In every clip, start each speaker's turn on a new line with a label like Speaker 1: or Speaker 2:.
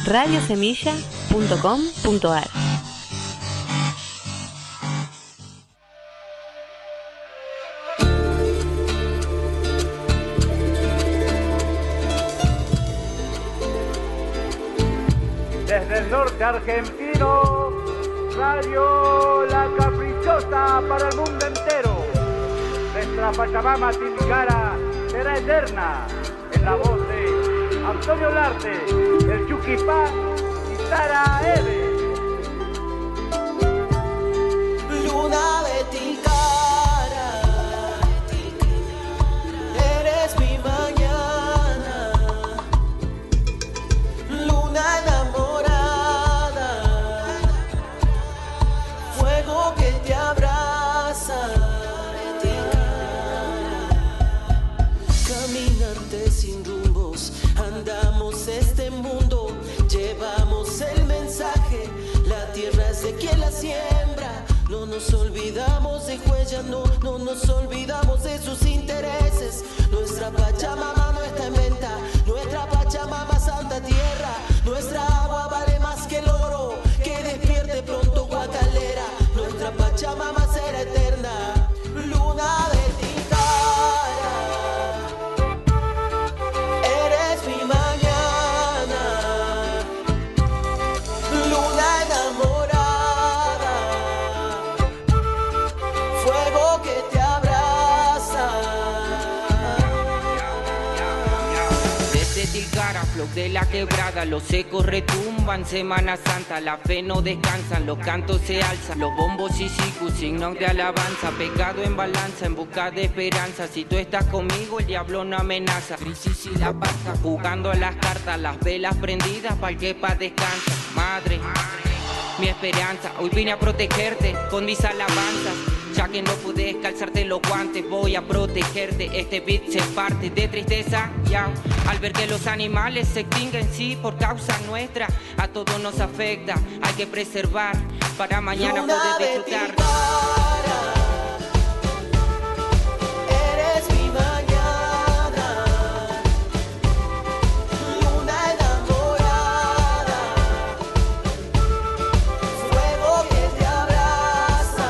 Speaker 1: radiosemilla.com.ar.
Speaker 2: Desde el norte argentino, Radio La Caprichosa para el mundo entero. Nuestra Pachamama Tilcara será eterna, en la voz de Antonio Larte, el Chuquipá y Sara Eve.
Speaker 3: Luna de Tilcara, eres mi mañana. Luna enamorada, fuego que te abraza. Caminantes sin rumbos, andamos este mundo, llevamos el mensaje, la tierra es de quien la siembra. No nos olvidamos de huellas, no nos olvidamos de sus intereses. Nuestra Pachamama no está en venta, nuestra Pachamama Santa Tierra. Nuestra agua vale más que el oro, que despierte pronto Guacalera. Nuestra Pachamama será eterna, luna de Tilcara. Eres mi mañana, luna enamorada, fuego que te abraza.
Speaker 4: Desde Tilcara, flow de la quebrada, los ecos retumban, Semana Santa, la fe no descansan, los cantos se alzan, los bombos y sicus, signos de alabanza, pegado en balanza, en busca de esperanza. Si tú estás conmigo, el diablo no amenaza. Crisis y la pasta, jugando a las cartas, las velas prendidas, pa'l que pa' descansa. Madre, mi esperanza, hoy vine a protegerte con mis alabanzas. Ya que no pude calzarte los guantes, voy a protegerte. Este beat se parte de tristeza, ya. Al ver que los animales se extinguen, sí, por causa nuestra. A todos nos afecta, hay que preservar para mañana
Speaker 3: Luna
Speaker 4: poder
Speaker 3: de
Speaker 4: disfrutar.
Speaker 3: Tilcara, eres mi mañana, luna enamorada, fuego que te abraza.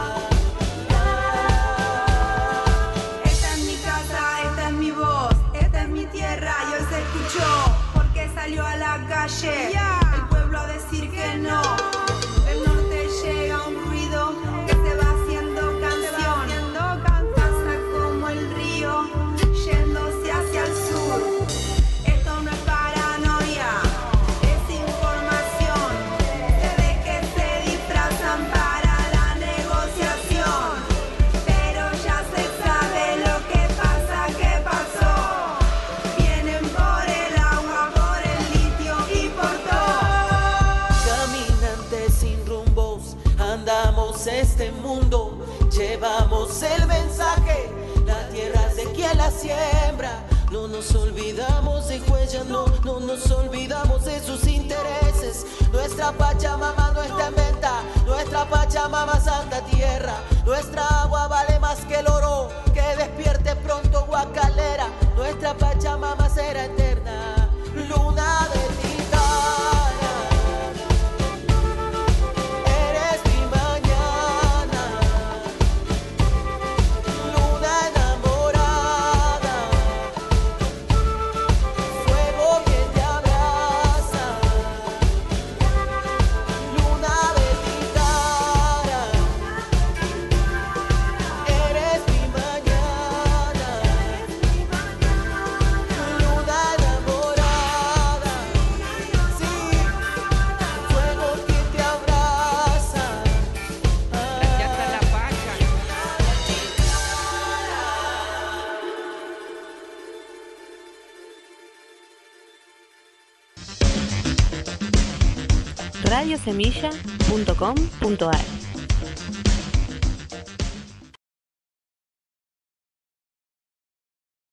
Speaker 5: Esta es mi casa, esta es mi voz, esta es mi tierra y hoy se escuchó porque salió a la calle el pueblo a decir que no. Del norte llega un ruido que se va haciendo canción, pasa como el río yéndose hacia el sur. Esto no es paranoia, es información. Se ve que se disfrazan para la negociación, pero ya se sabe lo que pasa, que pasó. Vienen por el agua, por el litio y por todo.
Speaker 3: Caminantes sin rumbos, andamos este mundo, llevamos el mensaje, la tierra es de quien la siembra. No nos olvidamos de huellas, no nos olvidamos de sus intereses. Nuestra Pachamama no está en venta, nuestra Pachamama Santa Tierra. Nuestra agua vale más que el oro, que despierte pronto Guacalera. Nuestra Pachamama será eterna, luna de Tilcara. Eres mi mañana, luna enamorada, fuego que te abraza. Luna de Tilcara, eres mi mañana, luna enamorada, sí, fuego que te abraza.
Speaker 4: Gracias a la Pacha.
Speaker 1: radiosemilla.com.ar.